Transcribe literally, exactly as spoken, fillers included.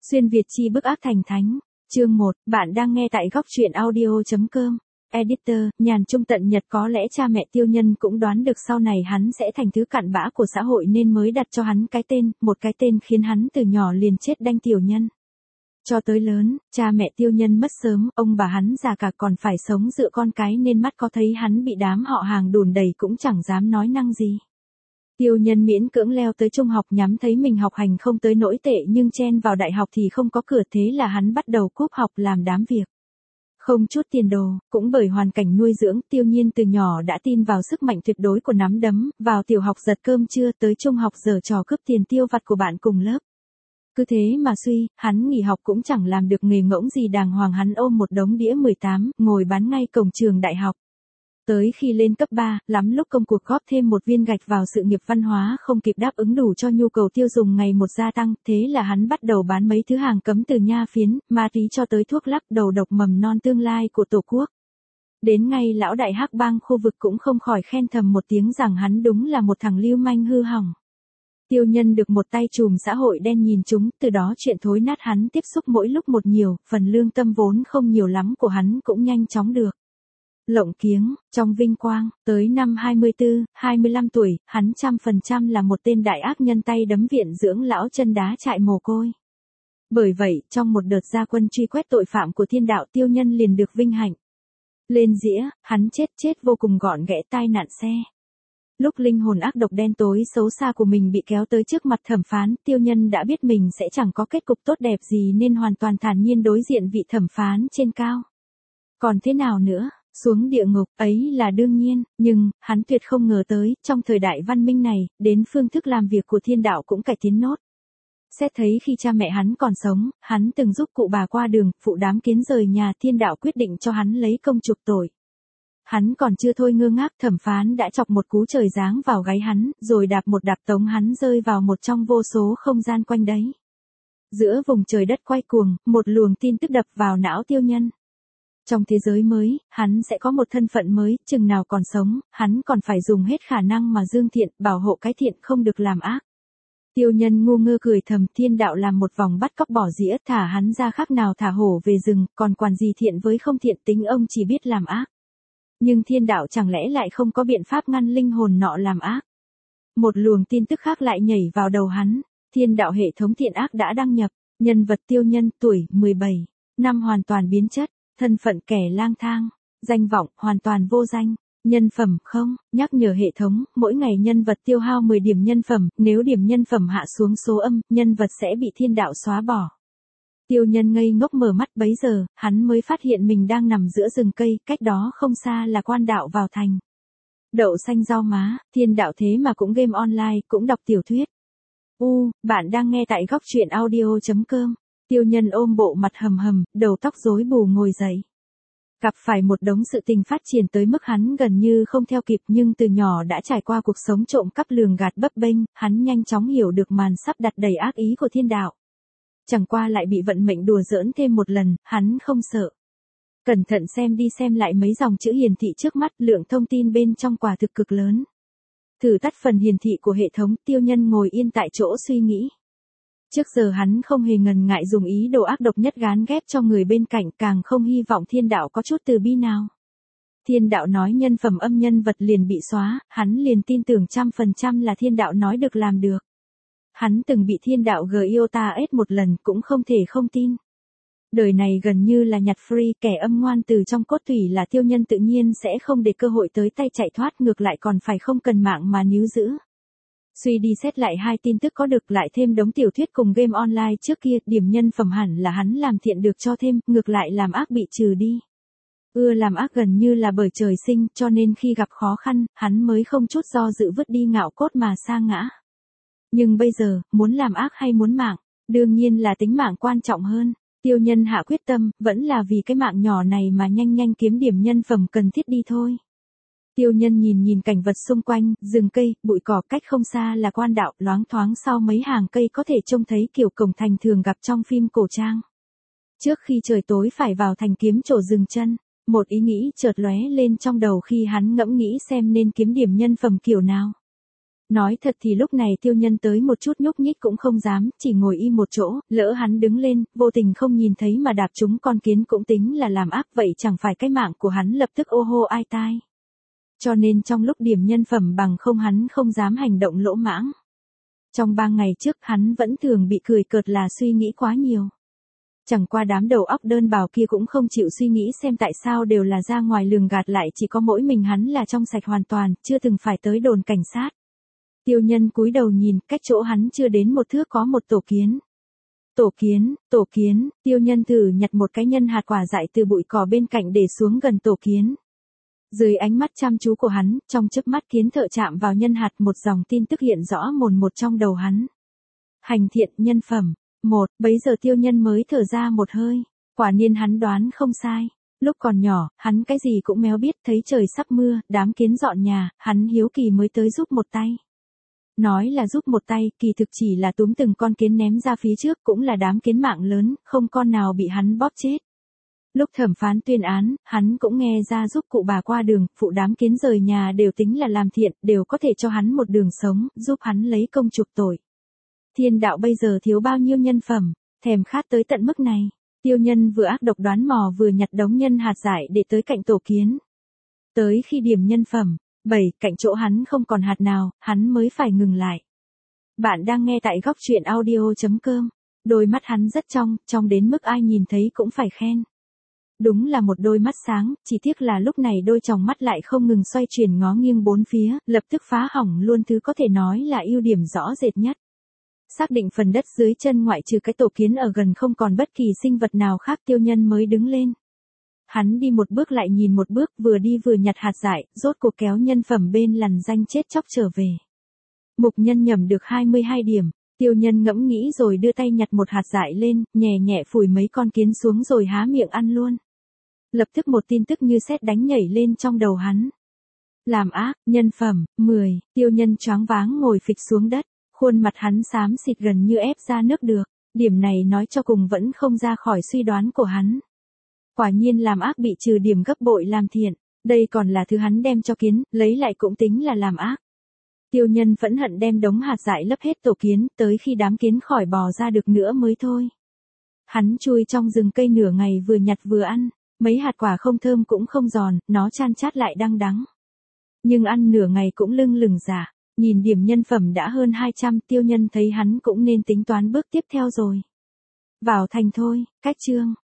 Xuyên Việt chi bức ác thành thánh. Chương một, bạn đang nghe tại góc truyện audio chấm com. Editor, nhàn trung tận nhật có lẽ cha mẹ Tiêu Nhân cũng đoán được sau này hắn sẽ thành thứ cặn bã của xã hội nên mới đặt cho hắn cái tên, một cái tên khiến hắn từ nhỏ liền chết đanh Tiểu Nhân. Cho tới lớn, cha mẹ Tiêu Nhân mất sớm, ông bà hắn già cả còn phải sống dựa con cái nên mắt có thấy hắn bị đám họ hàng đùn đầy cũng chẳng dám nói năng gì. Tiêu Nhân miễn cưỡng leo tới trung học nhắm thấy mình học hành không tới nỗi tệ nhưng chen vào đại học thì không có cửa thế là hắn bắt đầu cúp học làm đám việc. Không chút tiền đồ, cũng bởi hoàn cảnh nuôi dưỡng Tiêu Nhiên từ nhỏ đã tin vào sức mạnh tuyệt đối của nắm đấm, vào tiểu học giật cơm trưa tới trung học giở trò cướp tiền tiêu vặt của bạn cùng lớp. Cứ thế mà suy, hắn nghỉ học cũng chẳng làm được nghề ngỗng gì đàng hoàng hắn ôm một đống đĩa mười tám, ngồi bán ngay cổng trường đại học. Tới khi lên cấp ba, lắm lúc công cuộc góp thêm một viên gạch vào sự nghiệp văn hóa không kịp đáp ứng đủ cho nhu cầu tiêu dùng ngày một gia tăng, thế là hắn bắt đầu bán mấy thứ hàng cấm từ nha phiến, ma túy cho tới thuốc lắc đầu độc mầm non tương lai của Tổ quốc. Đến ngay lão đại hắc bang khu vực cũng không khỏi khen thầm một tiếng rằng hắn đúng là một thằng lưu manh hư hỏng. Tiêu Nhân được một tay trùm xã hội đen nhìn chúng, từ đó chuyện thối nát hắn tiếp xúc mỗi lúc một nhiều, phần lương tâm vốn không nhiều lắm của hắn cũng nhanh chóng được lộng kiếng, trong vinh quang, tới năm hai mươi tư, hai mươi lăm tuổi, hắn trăm phần trăm là một tên đại ác nhân tay đấm viện dưỡng lão chân đá trại mồ côi. Bởi vậy, trong một đợt ra quân truy quét tội phạm của thiên đạo Tiêu Nhân liền được vinh hạnh lên dĩa, hắn chết chết vô cùng gọn ghẽ tai nạn xe. Lúc linh hồn ác độc đen tối xấu xa của mình bị kéo tới trước mặt thẩm phán, Tiêu Nhân đã biết mình sẽ chẳng có kết cục tốt đẹp gì nên hoàn toàn thản nhiên đối diện vị thẩm phán trên cao. Còn thế nào nữa? Xuống địa ngục, ấy là đương nhiên, nhưng, hắn tuyệt không ngờ tới, trong thời đại văn minh này, đến phương thức làm việc của thiên đạo cũng cải tiến nốt. Xét thấy khi cha mẹ hắn còn sống, hắn từng giúp cụ bà qua đường, phụ đám kiến rời nhà thiên đạo quyết định cho hắn lấy công chuộc tội. Hắn còn chưa thôi ngơ ngác thẩm phán đã chọc một cú trời giáng vào gáy hắn, rồi đạp một đạp tống hắn rơi vào một trong vô số không gian quanh đấy. Giữa vùng trời đất quay cuồng, một luồng tin tức đập vào não Tiêu Nhân. Trong thế giới mới, hắn sẽ có một thân phận mới, chừng nào còn sống, hắn còn phải dùng hết khả năng mà dương thiện, bảo hộ cái thiện không được làm ác. Tiêu Nhân ngu ngơ cười thầm thiên đạo làm một vòng bắt cóc bỏ dĩa thả hắn ra khác nào thả hổ về rừng, còn quản gì thiện với không thiện tính ông chỉ biết làm ác. Nhưng thiên đạo chẳng lẽ lại không có biện pháp ngăn linh hồn nọ làm ác. Một luồng tin tức khác lại nhảy vào đầu hắn, thiên đạo hệ thống thiện ác đã đăng nhập, nhân vật Tiêu Nhân tuổi mười bảy, năm hoàn toàn biến chất. Thân phận kẻ lang thang, danh vọng hoàn toàn vô danh, nhân phẩm không, nhắc nhở hệ thống, mỗi ngày nhân vật tiêu hao mười điểm nhân phẩm, nếu điểm nhân phẩm hạ xuống số âm, nhân vật sẽ bị thiên đạo xóa bỏ. Tiêu Nhân ngây ngốc mở mắt bấy giờ, hắn mới phát hiện mình đang nằm giữa rừng cây, cách đó không xa là quan đạo vào thành. Đậu xanh rau má, thiên đạo thế mà cũng game online, cũng đọc tiểu thuyết. U, bạn đang nghe tại góc truyện audio chấm com. Tiêu Nhân ôm bộ mặt hầm hầm, đầu tóc rối bù ngồi dậy. Gặp phải một đống sự tình phát triển tới mức hắn gần như không theo kịp nhưng từ nhỏ đã trải qua cuộc sống trộm cắp lường gạt bấp bênh, hắn nhanh chóng hiểu được màn sắp đặt đầy ác ý của thiên đạo. Chẳng qua lại bị vận mệnh đùa giỡn thêm một lần, hắn không sợ. Cẩn thận xem đi xem lại mấy dòng chữ hiển thị trước mắt, lượng thông tin bên trong quả thực cực lớn. Thử tắt phần hiển thị của hệ thống, Tiêu Nhân ngồi yên tại chỗ suy nghĩ. Trước giờ hắn không hề ngần ngại dùng ý đồ ác độc nhất gán ghép cho người bên cạnh, càng không hy vọng thiên đạo có chút từ bi nào. Thiên đạo nói nhân phẩm âm nhân vật liền bị xóa, hắn liền tin tưởng trăm phần trăm là thiên đạo nói được làm được. Hắn từng bị thiên đạo gờ i o ta ết một lần cũng không thể không tin. Đời này gần như là nhặt free, kẻ âm ngoan từ trong cốt tủy là Tiêu Nhân tự nhiên sẽ không để cơ hội tới tay chạy thoát, ngược lại còn phải không cần mạng mà níu giữ. Suy đi xét lại hai tin tức có được lại thêm đống tiểu thuyết cùng game online trước kia, điểm nhân phẩm hẳn là hắn làm thiện được cho thêm, ngược lại làm ác bị trừ đi. Ưa làm ác gần như là bởi trời sinh, cho nên khi gặp khó khăn, hắn mới không chút do dự vứt đi ngạo cốt mà sa ngã. Nhưng bây giờ, muốn làm ác hay muốn mạng, đương nhiên là tính mạng quan trọng hơn. Tiêu Nhân hạ quyết tâm, vẫn là vì cái mạng nhỏ này mà nhanh nhanh kiếm điểm nhân phẩm cần thiết đi thôi. Tiêu Nhân nhìn nhìn cảnh vật xung quanh, rừng cây, bụi cỏ, cách không xa là quan đạo, loáng thoáng sau mấy hàng cây có thể trông thấy kiểu cổng thành thường gặp trong phim cổ trang. Trước khi trời tối phải vào thành kiếm chỗ dừng chân, một ý nghĩ chợt lóe lên trong đầu khi hắn ngẫm nghĩ xem nên kiếm điểm nhân phẩm kiểu nào. Nói thật thì lúc này tiêu nhân tới một chút nhúc nhích cũng không dám, chỉ ngồi im một chỗ, lỡ hắn đứng lên, vô tình không nhìn thấy mà đạp trúng con kiến cũng tính là làm ác, vậy chẳng phải cái mạng của hắn lập tức ô hô ai tai. Cho nên trong lúc điểm nhân phẩm bằng không hắn không dám hành động lỗ mãng. Trong ba ngày trước hắn vẫn thường bị cười cợt là suy nghĩ quá nhiều. Chẳng qua đám đầu óc đơn bào kia cũng không chịu suy nghĩ xem tại sao đều là ra ngoài lường gạt lại chỉ có mỗi mình hắn là trong sạch hoàn toàn, chưa từng phải tới đồn cảnh sát. Tiêu nhân cúi đầu nhìn, cách chỗ hắn chưa đến một thước có một tổ kiến. Tổ kiến, tổ kiến, tiêu nhân thử nhặt một cái nhân hạt quả dại từ bụi cỏ bên cạnh để xuống gần tổ kiến. Dưới ánh mắt chăm chú của hắn, trong chớp mắt kiến thợ chạm vào nhân hạt một dòng tin tức hiện rõ mồn một trong đầu hắn. Hành thiện nhân phẩm. Một, bấy giờ tiêu nhân mới thở ra một hơi. Quả nhiên hắn đoán không sai. Lúc còn nhỏ, hắn cái gì cũng méo biết, thấy trời sắp mưa, đám kiến dọn nhà, hắn hiếu kỳ mới tới giúp một tay. Nói là giúp một tay, kỳ thực chỉ là túm từng con kiến ném ra phía trước, cũng là đám kiến mạng lớn, không con nào bị hắn bóp chết. Lúc thẩm phán tuyên án, hắn cũng nghe ra giúp cụ bà qua đường, phụ đám kiến rời nhà đều tính là làm thiện, đều có thể cho hắn một đường sống, giúp hắn lấy công trục tội. Thiên đạo bây giờ thiếu bao nhiêu nhân phẩm, thèm khát tới tận mức này. Tiêu nhân vừa ác độc đoán mò vừa nhặt đống nhân hạt dại để tới cạnh tổ kiến. Tới khi điểm nhân phẩm, bảy, cạnh chỗ hắn không còn hạt nào, hắn mới phải ngừng lại. Bạn đang nghe tại góc truyện audio chấm com. Đôi mắt hắn rất trong, trong đến mức ai nhìn thấy cũng phải khen. Đúng là một đôi mắt sáng, chỉ tiếc là lúc này đôi tròng mắt lại không ngừng xoay chuyển ngó nghiêng bốn phía, lập tức phá hỏng luôn thứ có thể nói là ưu điểm rõ rệt nhất. Xác định phần đất dưới chân ngoại trừ cái tổ kiến ở gần không còn bất kỳ sinh vật nào khác, tiêu nhân mới đứng lên. Hắn đi một bước lại nhìn một bước, vừa đi vừa nhặt hạt dại, rốt cuộc kéo nhân phẩm bên lằn danh chết chóc trở về. Mục nhân nhầm được hai mươi hai điểm, tiêu nhân ngẫm nghĩ rồi đưa tay nhặt một hạt dại lên, nhẹ nhẹ phủi mấy con kiến xuống rồi há miệng ăn luôn. Lập tức một tin tức như sét đánh nhảy lên trong đầu hắn. Làm ác, nhân phẩm, mười, tiêu nhân choáng váng ngồi phịch xuống đất. Khuôn mặt hắn xám xịt gần như ép ra nước được, điểm này nói cho cùng vẫn không ra khỏi suy đoán của hắn. Quả nhiên làm ác bị trừ điểm gấp bội làm thiện, đây còn là thứ hắn đem cho kiến, lấy lại cũng tính là làm ác. Tiêu nhân phẫn hận đem đống hạt dại lấp hết tổ kiến, tới khi đám kiến khỏi bò ra được nữa mới thôi. Hắn chui trong rừng cây nửa ngày vừa nhặt vừa ăn, mấy hạt quả không thơm cũng không giòn, nó chan chát lại đắng đắng. Nhưng ăn nửa ngày cũng lưng lửng dạ. Nhìn điểm nhân phẩm đã hơn hai trăm, tiêu nhân thấy hắn cũng nên tính toán bước tiếp theo rồi. Vào thành thôi, cách chương.